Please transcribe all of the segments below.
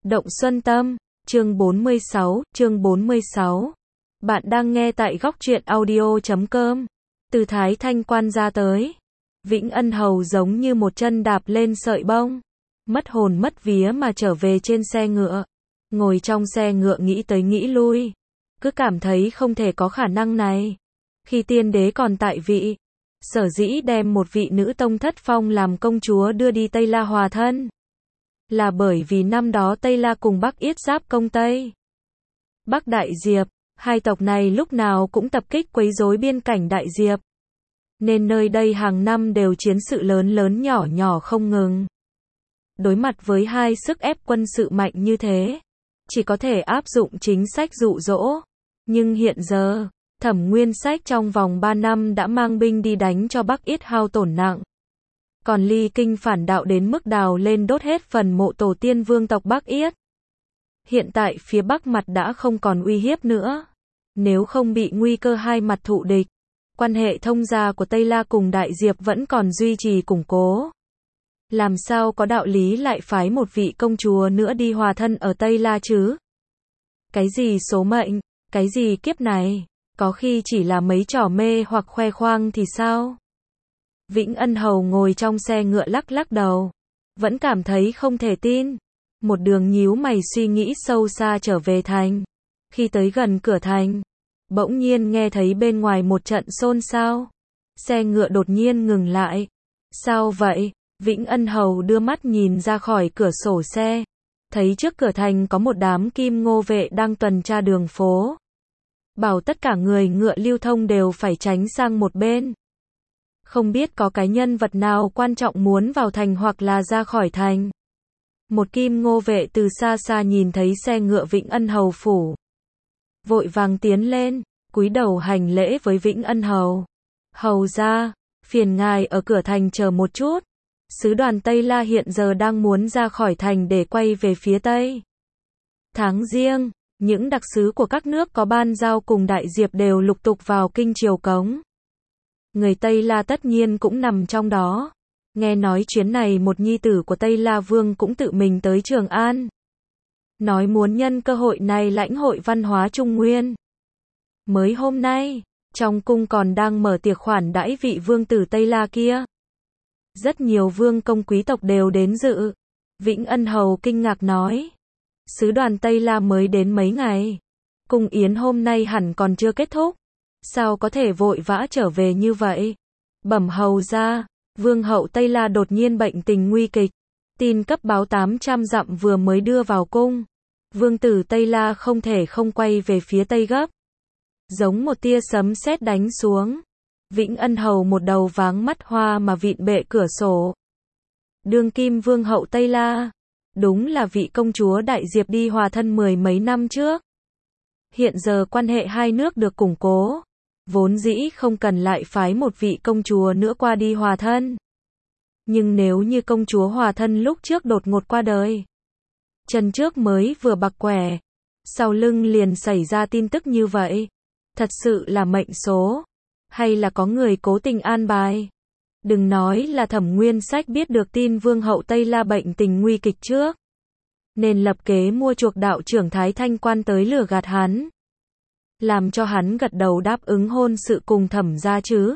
Động Xuân Tâm, chương 46. Bạn đang nghe tại góc truyện audio.com. Từ Thái Thanh Quan ra tới, Vĩnh Ân Hầu giống như một chân đạp lên sợi bông, mất hồn mất vía mà trở về trên xe ngựa. Ngồi trong xe ngựa nghĩ tới nghĩ lui, cứ cảm thấy không thể có khả năng này. Khi tiên đế còn tại vị, sở dĩ đem một vị nữ tông thất phong làm công chúa đưa đi Tây La hòa thân, là bởi vì năm đó Tây La cùng Bắc Yết giáp công Tây Bắc Đại Diệp, hai tộc này lúc nào cũng tập kích quấy rối biên cảnh Đại Diệp, nên nơi đây hàng năm đều chiến sự lớn lớn nhỏ nhỏ không ngừng. Đối mặt với hai sức ép quân sự mạnh như thế, chỉ có thể áp dụng chính sách dụ dỗ. Nhưng hiện giờ, Thẩm Nguyên Sách trong vòng 3 năm đã mang binh đi đánh cho Bắc Yết hao tổn nặng. Còn ly kinh phản đạo đến mức đào lên đốt hết phần mộ tổ tiên vương tộc Bắc Yết. Hiện tại phía Bắc mặt đã không còn uy hiếp nữa. Nếu không bị nguy cơ hai mặt thụ địch, quan hệ thông gia của Tây La cùng Đại Diệp vẫn còn duy trì củng cố. Làm sao có đạo lý lại phái một vị công chúa nữa đi hòa thân ở Tây La chứ? Cái gì số mệnh, cái gì kiếp này, có khi chỉ là mấy trò mê hoặc khoe khoang thì sao? Vĩnh Ân Hầu ngồi trong xe ngựa lắc lắc đầu, vẫn cảm thấy không thể tin. Một đường nhíu mày suy nghĩ sâu xa trở về thành. Khi tới gần cửa thành, bỗng nhiên nghe thấy bên ngoài một trận xôn xao. Xe ngựa đột nhiên ngừng lại. Sao vậy? Vĩnh Ân Hầu đưa mắt nhìn ra khỏi cửa sổ xe, thấy trước cửa thành có một đám kim ngô vệ đang tuần tra đường phố. Bảo tất cả người ngựa lưu thông đều phải tránh sang một bên. Không biết có cái nhân vật nào quan trọng muốn vào thành hoặc là ra khỏi thành. Một kim ngô vệ từ xa xa nhìn thấy xe ngựa Vĩnh Ân Hầu phủ, vội vàng tiến lên, cúi đầu hành lễ với Vĩnh Ân Hầu. Hầu gia, phiền ngài ở cửa thành chờ một chút. Sứ đoàn Tây La hiện giờ đang muốn ra khỏi thành để quay về phía Tây. Tháng Giêng, những đặc sứ của các nước có ban giao cùng Đại Diệp đều lục tục vào kinh triều cống. Người Tây La tất nhiên cũng nằm trong đó. Nghe nói chuyến này một nhi tử của Tây La Vương cũng tự mình tới Trường An. Nói muốn nhân cơ hội này lãnh hội văn hóa Trung Nguyên. Mới hôm nay, trong cung còn đang mở tiệc khoản đãi vị vương tử Tây La kia. Rất nhiều vương công quý tộc đều đến dự. Vĩnh Ân Hầu kinh ngạc nói. Sứ đoàn Tây La mới đến mấy ngày. Cung yến hôm nay hẳn còn chưa kết thúc. Sao có thể vội vã trở về như vậy? Bẩm hầu gia, vương hậu Tây La đột nhiên bệnh tình nguy kịch. Tin cấp báo 800 dặm vừa mới đưa vào cung. Vương tử Tây La không thể không quay về phía Tây gấp. Giống một tia sấm sét đánh xuống. Vĩnh Ân Hầu một đầu váng mắt hoa mà vịn bệ cửa sổ. Đương kim vương hậu Tây La, đúng là vị công chúa Đại Diệp đi hòa thân 10 mấy năm trước. Hiện giờ quan hệ hai nước được củng cố, vốn dĩ không cần lại phái một vị công chúa nữa qua đi hòa thân. Nhưng nếu như công chúa hòa thân lúc trước đột ngột qua đời, chân trước mới vừa bạc quẻ, sau lưng liền xảy ra tin tức như vậy, thật sự là mệnh số, hay là có người cố tình an bài? Đừng nói là Thẩm Nguyên Sách biết được tin vương hậu Tây La bệnh tình nguy kịch trước, nên lập kế mua chuộc đạo trưởng Thái Thanh Quan tới lừa gạt hắn, làm cho hắn gật đầu đáp ứng hôn sự cùng Thẩm gia chứ.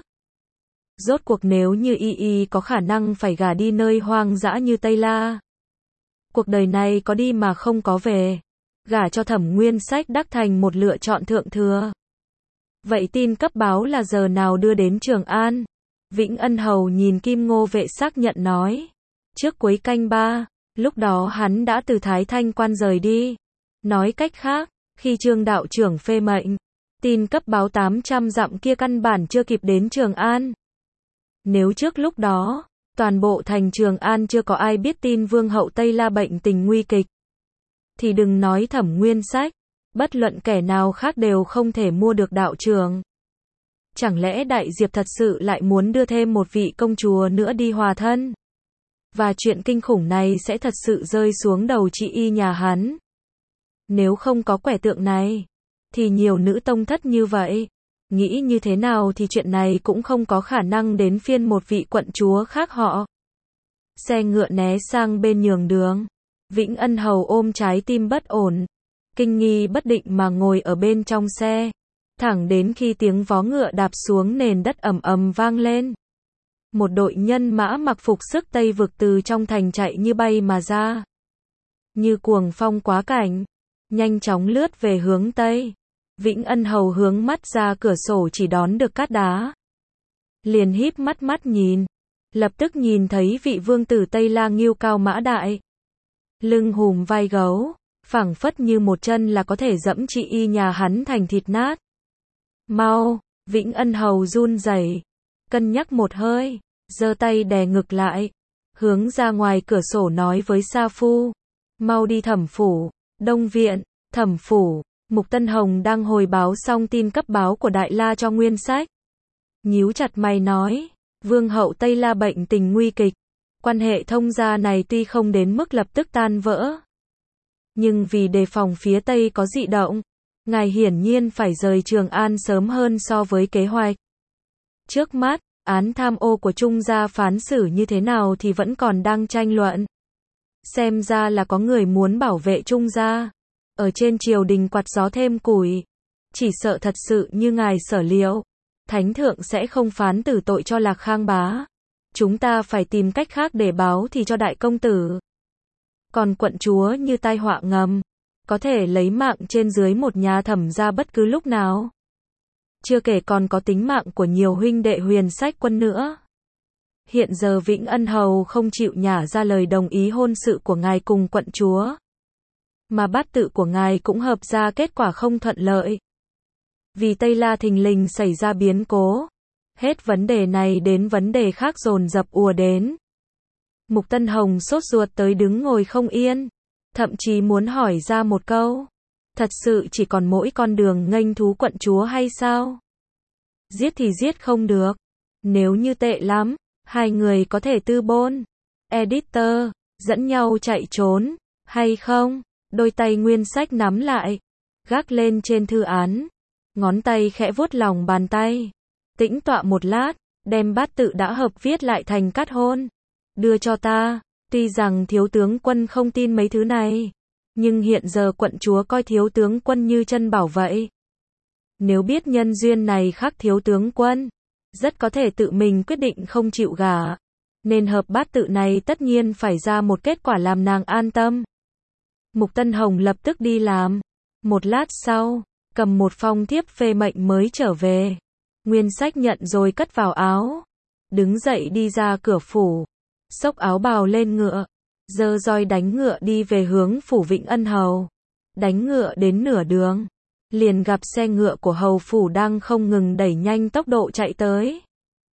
Rốt cuộc nếu như y có khả năng phải gả đi nơi hoang dã như Tây La, cuộc đời này có đi mà không có về, gả cho Thẩm Nguyên Sách đắc thành một lựa chọn thượng thừa. Vậy tin cấp báo là giờ nào đưa đến Trường An? Vĩnh Ân Hầu nhìn Kim Ngô vệ xác nhận nói. Trước cuối canh 3, lúc đó hắn đã từ Thái Thanh Quan rời đi. Nói cách khác, khi Trương đạo trưởng phê mệnh, tin cấp báo 800 dặm kia căn bản chưa kịp đến Trường An. Nếu trước lúc đó, toàn bộ thành Trường An chưa có ai biết tin vương hậu Tây La bệnh tình nguy kịch, thì đừng nói Thẩm Nguyên Sách, bất luận kẻ nào khác đều không thể mua được đạo trưởng. Chẳng lẽ Đại Diệp thật sự lại muốn đưa thêm một vị công chúa nữa đi hòa thân? Và chuyện kinh khủng này sẽ thật sự rơi xuống đầu chị y nhà hắn. Nếu không có quẻ tượng này, thì nhiều nữ tông thất như vậy, nghĩ như thế nào thì chuyện này cũng không có khả năng đến phiên một vị quận chúa khác họ. Xe ngựa né sang bên nhường đường. Vĩnh Ân Hầu ôm trái tim bất ổn, kinh nghi bất định mà ngồi ở bên trong xe, thẳng đến khi tiếng vó ngựa đạp xuống nền đất ầm ầm vang lên. Một đội nhân mã mặc phục sức Tây vực từ trong thành chạy như bay mà ra. Như cuồng phong quá cảnh, nhanh chóng lướt về hướng Tây. Vĩnh Ân Hầu hướng mắt ra cửa sổ chỉ đón được cát đá. Liền híp mắt nhìn, lập tức nhìn thấy vị vương tử Tây La Ngưu cao mã đại. Lưng hùm vai gấu, phảng phất như một chân là có thể dẫm chị y nhà hắn thành thịt nát. Mau, Vĩnh Ân Hầu run rẩy, cân nhắc một hơi, giơ tay đè ngực lại, hướng ra ngoài cửa sổ nói với Sa Phu, mau đi Thẩm phủ, Đông viện, Thẩm phủ. Mục Tân Hồng đang hồi báo xong tin cấp báo của Đại La cho Nguyên Sách. Nhíu chặt mày nói, Vương hậu Tây La bệnh tình nguy kịch, quan hệ thông gia này tuy không đến mức lập tức tan vỡ, nhưng vì đề phòng phía Tây có dị động, ngài hiển nhiên phải rời Trường An sớm hơn so với kế hoạch. Trước mắt, án tham ô của Trung gia phán xử như thế nào thì vẫn còn đang tranh luận. Xem ra là có người muốn bảo vệ Trung gia. Ở trên triều đình quạt gió thêm củi. Chỉ sợ thật sự như ngài sở liệu, Thánh thượng sẽ không phán tử tội cho Lạc Khang bá. Chúng ta phải tìm cách khác để báo thì cho đại công tử. Còn quận chúa như tai họa ngầm, có thể lấy mạng trên dưới một nhà Thẩm gia bất cứ lúc nào. Chưa kể còn có tính mạng của nhiều huynh đệ Huyền Sách quân nữa. Hiện giờ Vĩnh Ân Hầu không chịu nhả ra lời đồng ý hôn sự của ngài cùng quận chúa. Mà bát tự của ngài cũng hợp ra kết quả không thuận lợi. Vì Tây La thình lình xảy ra biến cố. Hết vấn đề này đến vấn đề khác dồn dập ùa đến. Mục Tân Hồng sốt ruột tới đứng ngồi không yên. Thậm chí muốn hỏi ra một câu. Thật sự chỉ còn mỗi con đường nghênh thú quận chúa hay sao? Giết thì giết không được. Nếu như tệ lắm, hai người có thể tư bôn. Editor, dẫn nhau chạy trốn, hay không? Đôi tay Nguyên Sách nắm lại, gác lên trên thư án, ngón tay khẽ vuốt lòng bàn tay, tĩnh tọa một lát, đem bát tự đã hợp viết lại thành cát hôn, đưa cho ta. Tuy rằng thiếu tướng quân không tin mấy thứ này, nhưng hiện giờ quận chúa coi thiếu tướng quân như chân bảo vậy. Nếu biết nhân duyên này khác thiếu tướng quân, rất có thể tự mình quyết định không chịu gả, nên hợp bát tự này tất nhiên phải ra một kết quả làm nàng an tâm. Mục Tân Hồng lập tức đi làm. Một lát sau, cầm một phong thiếp phê mệnh mới trở về. Nguyên Sách nhận rồi cất vào áo. Đứng dậy đi ra cửa phủ. Xốc áo bào lên ngựa. Giơ roi đánh ngựa đi về hướng phủ Vĩnh Ân Hầu. Đánh ngựa đến nửa đường. Liền gặp xe ngựa của hầu phủ đang không ngừng đẩy nhanh tốc độ chạy tới.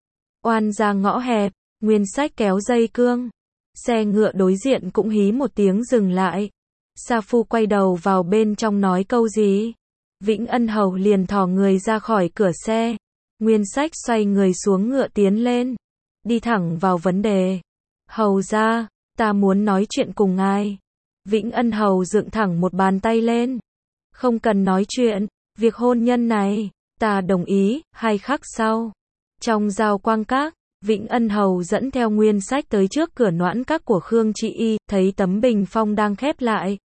Oan ra ngõ hẹp, Nguyên Sách kéo dây cương. Xe ngựa đối diện cũng hí một tiếng dừng lại. Sa Phu quay đầu vào bên trong nói câu gì. Vĩnh Ân Hầu liền thò người ra khỏi cửa xe. Nguyên Sách xoay người xuống ngựa tiến lên. Đi thẳng vào vấn đề. Hầu ra, ta muốn nói chuyện cùng ngài. Vĩnh Ân Hầu dựng thẳng một bàn tay lên. Không cần nói chuyện, việc hôn nhân này, ta đồng ý, 2 khắc sau. Trong Giao Quang Các, Vĩnh Ân Hầu dẫn theo Nguyên Sách tới trước cửa noãn các của Khương Trị Y, thấy tấm bình phong đang khép lại.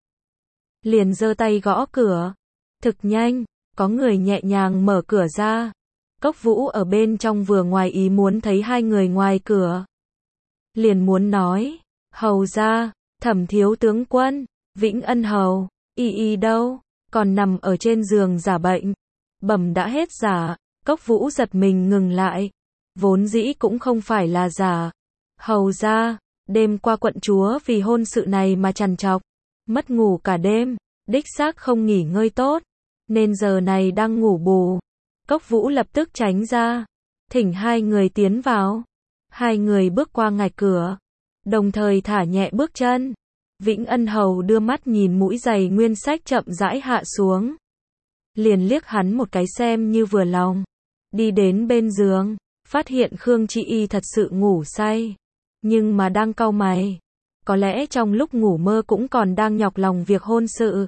Liền giơ tay gõ cửa. Thực nhanh, có người nhẹ nhàng mở cửa ra. Cốc Vũ ở bên trong vừa ngoài ý muốn thấy hai người ngoài cửa. Liền muốn nói, hầu ra, Thẩm thiếu tướng quân, Vĩnh Ân Hầu, y đâu, còn nằm ở trên giường giả bệnh. Bẩm đã hết giả. Cốc Vũ giật mình ngừng lại. Vốn dĩ cũng không phải là giả. Hầu ra, đêm qua quận chúa vì hôn sự này mà trằn trọc, mất ngủ cả đêm, đích xác không nghỉ ngơi tốt, nên giờ này đang ngủ bù. Cốc Vũ lập tức tránh ra, thỉnh hai người tiến vào. Hai người bước qua ngạch cửa, đồng thời thả nhẹ bước chân. Vĩnh Ân Hầu đưa mắt nhìn mũi giày Nguyên Sách chậm rãi hạ xuống. Liền liếc hắn một cái xem như vừa lòng. Đi đến bên giường, phát hiện Khương Trị Y thật sự ngủ say, nhưng mà đang cau mày. Có lẽ trong lúc ngủ mơ cũng còn đang nhọc lòng việc hôn sự.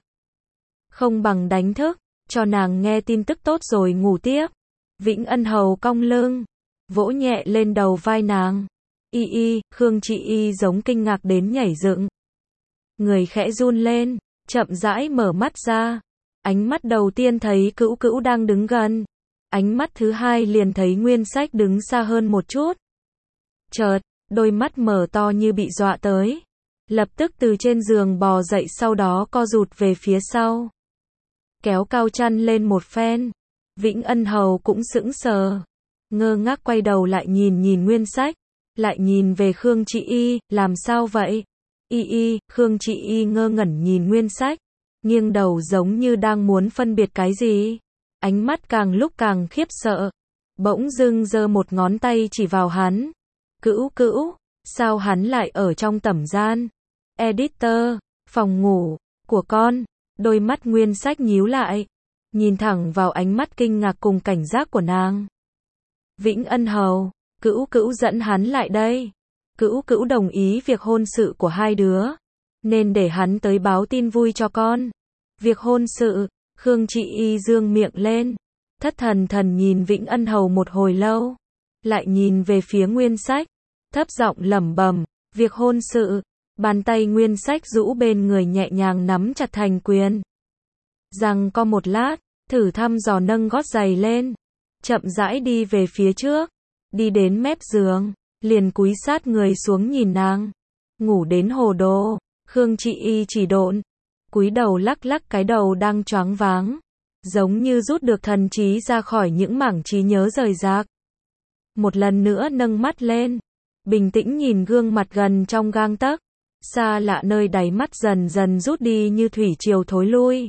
Không bằng đánh thức, cho nàng nghe tin tức tốt rồi ngủ tiếp. Vĩnh Ân Hầu cong lưng, vỗ nhẹ lên đầu vai nàng. Khương Trị Y giống kinh ngạc đến nhảy dựng. người khẽ run lên, chậm rãi mở mắt ra. Ánh mắt đầu tiên thấy Cữu Cữu đang đứng gần. Ánh mắt thứ hai liền thấy Nguyên Sách đứng xa hơn một chút. Chợt, đôi mắt mở to như bị dọa tới. Lập tức từ trên giường bò dậy, sau đó co rụt về phía sau. Kéo cao chăn lên một phen. Vĩnh Ân Hầu cũng sững sờ. Ngơ ngác quay đầu lại nhìn Nguyên Sách. Lại nhìn về Khương Chị Y, làm sao vậy? Khương Chị Y ngơ ngẩn nhìn Nguyên Sách. Nghiêng đầu giống như đang muốn phân biệt cái gì. Ánh mắt càng lúc càng khiếp sợ. Bỗng dưng giơ một ngón tay chỉ vào hắn. Cữu Cữu, sao hắn lại ở trong tẩm gian? Editor, phòng ngủ của con. Đôi mắt Nguyên Sách nhíu lại, nhìn thẳng vào ánh mắt kinh ngạc cùng cảnh giác của nàng. Vĩnh Ân Hầu, Cữu Cữu dẫn hắn lại đây. Cữu Cữu đồng ý việc hôn sự của hai đứa, nên để hắn tới báo tin vui cho con. Việc hôn sự, Khương Chị Y dương miệng lên, thất thần nhìn Vĩnh Ân Hầu một hồi lâu, lại nhìn về phía Nguyên Sách, thấp giọng lẩm bẩm, việc hôn sự. Bàn tay Nguyên Sách rũ bên người nhẹ nhàng nắm chặt thành quyền. Rằng co một lát, thử thăm dò nâng gót giày lên, chậm rãi đi về phía trước, đi đến mép giường, liền cúi sát người xuống nhìn nàng. Ngủ đến hồ đồ, Khương Chị Y chỉ độn, cúi đầu lắc lắc cái đầu đang choáng váng, giống như rút được thần trí ra khỏi những mảng trí nhớ rời rạc. Một lần nữa nâng mắt lên, bình tĩnh nhìn gương mặt gần trong gang tấc, xa lạ nơi đáy mắt dần dần rút đi như thủy triều thối lui.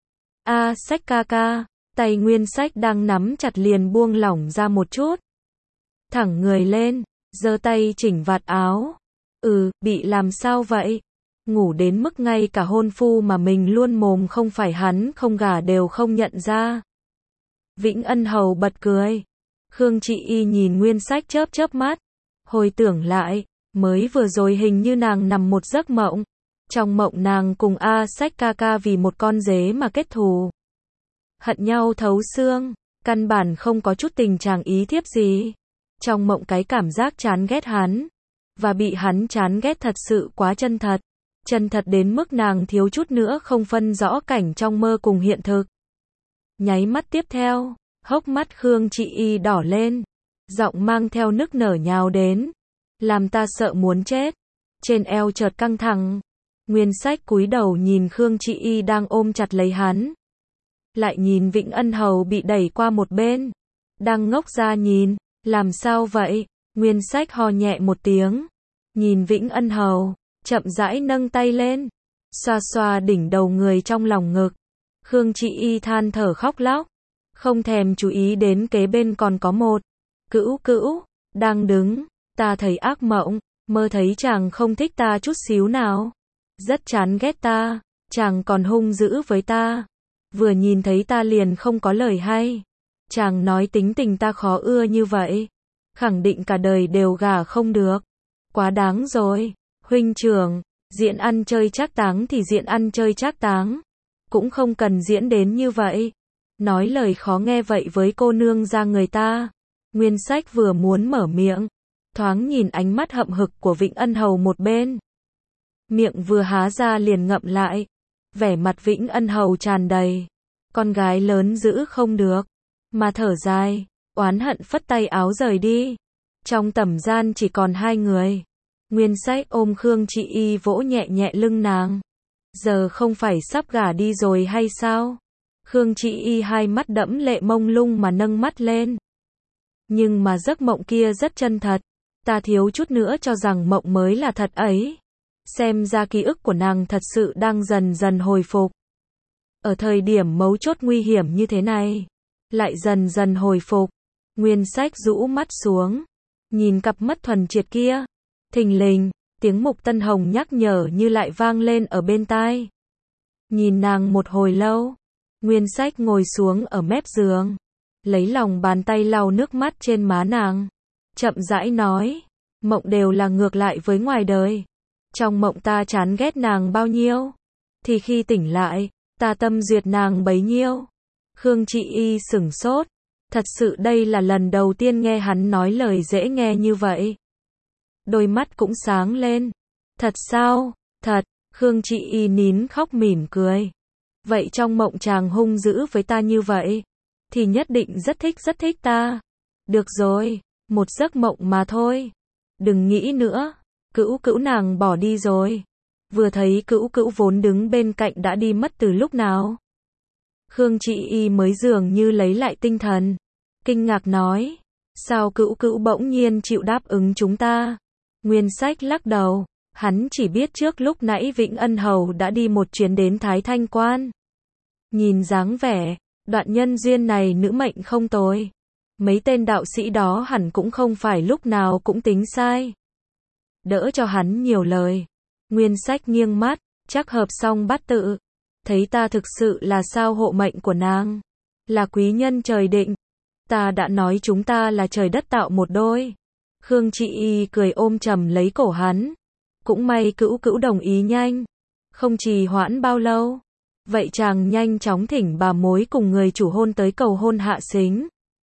Sách ca ca, tay Nguyên Sách đang nắm chặt liền buông lỏng ra một chút. Thẳng người lên, giơ tay chỉnh vạt áo. Bị làm sao vậy? Ngủ đến mức ngay cả hôn phu mà mình luôn mồm không phải hắn không gả đều không nhận ra. Vĩnh Ân Hầu bật cười. Khương Chị Y nhìn Nguyên Sách chớp mắt, hồi tưởng lại, mới vừa rồi hình như nàng nằm một giấc mộng. Trong mộng nàng cùng Sách ca ca vì một con dế mà kết thù. Hận nhau thấu xương, căn bản không có chút tình trạng ý thiếp gì. Trong mộng cái cảm giác chán ghét hắn, và bị hắn chán ghét thật sự quá chân thật. Chân thật đến mức nàng thiếu chút nữa không phân rõ cảnh trong mơ cùng hiện thực. Nháy mắt tiếp theo, hốc mắt Khương Chị Y đỏ lên, giọng mang theo nức nở nhào đến. Làm ta sợ muốn chết. Trên eo chợt căng thẳng. Nguyên Sách cúi đầu nhìn Khương Chị Y đang ôm chặt lấy hắn. Lại nhìn Vĩnh Ân Hầu bị đẩy qua một bên. Đang ngốc ra nhìn. Làm sao vậy? Nguyên Sách ho nhẹ một tiếng. Nhìn Vĩnh Ân Hầu, chậm rãi nâng tay lên. Xoa xoa đỉnh đầu người trong lòng ngực. Khương Chị Y than thở khóc lóc. Không thèm chú ý đến kế bên còn có một Cữu Cữu đang đứng. Ta thấy ác mộng, mơ thấy chàng không thích ta chút xíu nào. Rất chán ghét ta, chàng còn hung dữ với ta. Vừa nhìn thấy ta liền không có lời hay. Chàng nói tính tình ta khó ưa như vậy. Khẳng định cả đời đều gả không được. Quá đáng rồi. Huynh trưởng, diễn ăn chơi trác táng thì diễn ăn chơi trác táng. Cũng không cần diễn đến như vậy. Nói lời khó nghe vậy với cô nương ra người ta. Nguyên Sách vừa muốn mở miệng, thoáng nhìn ánh mắt hậm hực của Vĩnh Ân Hầu một bên. Miệng vừa há ra liền ngậm lại. Vẻ mặt Vĩnh Ân Hầu tràn đầy. Con gái lớn giữ không được. Mà thở dài, oán hận phất tay áo rời đi. Trong tẩm gian chỉ còn hai người. Nguyên Sách ôm Khương Chị Y vỗ nhẹ nhẹ lưng nàng. Giờ không phải sắp gả đi rồi hay sao? Khương Chị Y hai mắt đẫm lệ mông lung mà nâng mắt lên. Nhưng mà giấc mộng kia rất chân thật. Ta thiếu chút nữa cho rằng mộng mới là thật ấy. Xem ra ký ức của nàng thật sự đang dần dần hồi phục. Ở thời điểm mấu chốt nguy hiểm như thế này, lại dần dần hồi phục. Nguyên Sách rũ mắt xuống, nhìn cặp mắt thuần triệt kia. Thình lình, tiếng Mục Tân Hồng nhắc nhở như lại vang lên ở bên tai. Nhìn nàng một hồi lâu, Nguyên Sách ngồi xuống ở mép giường, lấy lòng bàn tay lau nước mắt trên má nàng. Chậm rãi nói, mộng đều là ngược lại với ngoài đời. Trong mộng ta chán ghét nàng bao nhiêu, thì khi tỉnh lại, ta tâm duyệt nàng bấy nhiêu. Khương Chị Y sửng sốt. Thật sự đây là lần đầu tiên nghe hắn nói lời dễ nghe như vậy. Đôi mắt cũng sáng lên. Thật sao? Thật, Khương Chị Y nín khóc mỉm cười. Vậy trong mộng chàng hung dữ với ta như vậy, thì nhất định rất thích ta. Được rồi, một giấc mộng mà thôi. Đừng nghĩ nữa. Cữu Cữu nàng bỏ đi rồi. Vừa thấy Cữu Cữu vốn đứng bên cạnh đã đi mất từ lúc nào. Khương Chị Y mới dường như lấy lại tinh thần. Kinh ngạc nói. Sao Cữu Cữu bỗng nhiên chịu đáp ứng chúng ta? Nguyên Sách lắc đầu. Hắn chỉ biết trước lúc nãy Vĩnh Ân Hầu đã đi một chuyến đến Thái Thanh Quan. Nhìn dáng vẻ, đoạn nhân duyên này nữ mệnh không tồi. Mấy tên đạo sĩ đó hẳn cũng không phải lúc nào cũng tính sai. Đỡ cho hắn nhiều lời. Nguyên Sách nghiêng mắt, chắc hợp xong bát tự. Thấy ta thực sự là sao hộ mệnh của nàng. Là quý nhân trời định. Ta đã nói chúng ta là trời đất tạo một đôi. Khương Chị Y cười ôm chầm lấy cổ hắn. Cũng may Cữu Cữu đồng ý nhanh. Không trì hoãn bao lâu. Vậy chàng nhanh chóng thỉnh bà mối cùng người chủ hôn tới cầu hôn hạ xính.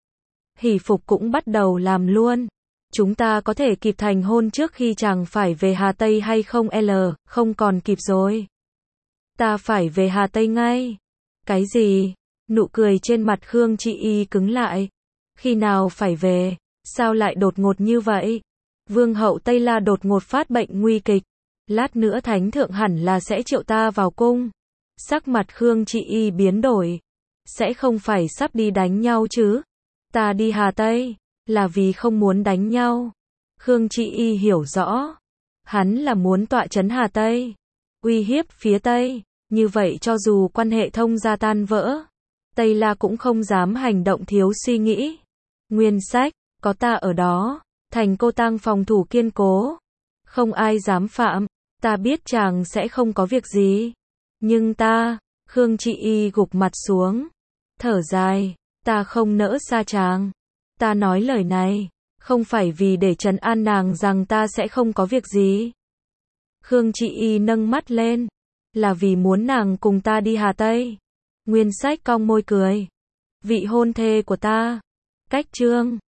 Hỷ phục cũng bắt đầu làm luôn. Chúng ta có thể kịp thành hôn trước khi chàng phải về Hà Tây hay không không còn kịp rồi. Ta phải về Hà Tây ngay. Cái gì? Nụ cười trên mặt Khương Chị Y cứng lại. Khi nào phải về? Sao lại đột ngột như vậy? Vương hậu Tây La đột ngột phát bệnh nguy kịch. Lát nữa thánh thượng hẳn là sẽ triệu ta vào cung. Sắc mặt Khương Chị Y biến đổi. Sẽ không phải sắp đi đánh nhau chứ? Ta đi Hà Tây là vì không muốn đánh nhau. Khương Chị Y hiểu rõ. Hắn là muốn tọa trấn Hà Tây, uy hiếp phía Tây. Như vậy cho dù quan hệ thông gia tan vỡ, Tây La cũng không dám hành động thiếu suy nghĩ. Nguyên Sách, có ta ở đó, thành cô tang phòng thủ kiên cố. Không ai dám phạm. Ta biết chàng sẽ không có việc gì. Nhưng ta, Khương Chị Y gục mặt xuống. Thở dài, ta không nỡ xa chàng. Ta nói lời này, không phải vì để trấn an nàng rằng ta sẽ không có việc gì. Khương Chị Y nâng mắt lên, là vì muốn nàng cùng ta đi Hà Tây. Nguyên Sách cong môi cười. Vị hôn thê của ta. Cách chương